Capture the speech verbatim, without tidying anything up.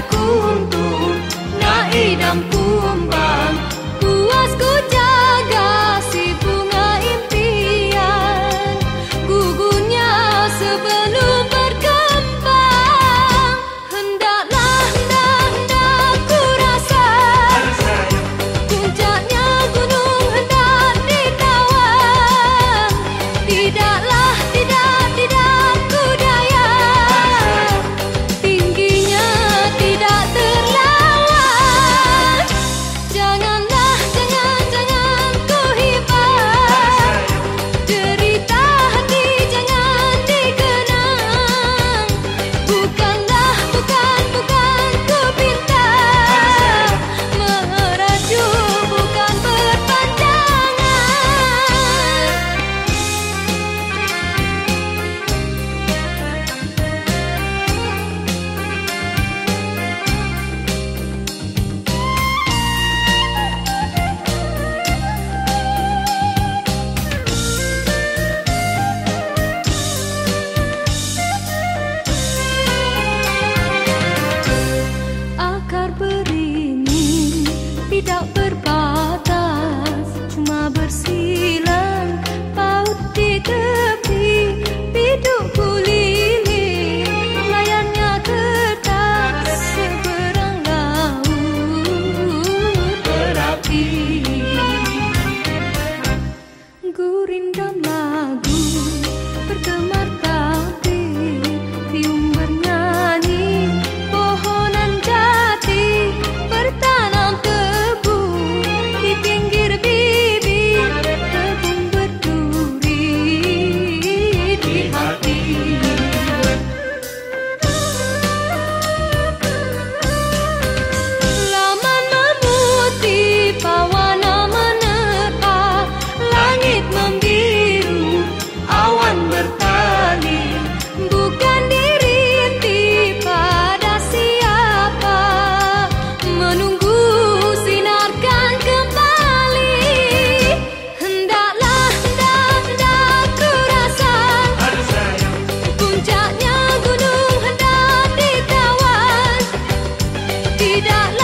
kuntum naik dan kumbang, puas ku jaga si bunga impian, gugurnya sebelum berkembang. Hendaklah, hendak, hendak ku rasa puncaknya gunung hendak ditawan. Tidaklah, tidak, tidak ku daya, tingginya tidak terlawan. Janganlah, jangan, jangan ku hibah, derita hati jangan dikenang. Bukanlah, bukan, bukan ku pinta, merajuk bukan berpandangan. Akar beringin tidak berbatas, cuma bersilang paut di tepi biduk kuliling. Layarnya kertas seberang laut berapi, gurindam lagu bergemar tabir, riung bernyanyi pohonan jati bertanam tebu di pinggir bibir, kebun berduri di hati. Laman memutih, pawana menerpa, langit membiru, awan bertali. Bukan dirintih pada siapa, menunggu sinarkan kembali. Hendaklah, hendak, hendak ku rasa puncaknya gunung hendak ditawan. Tidaklah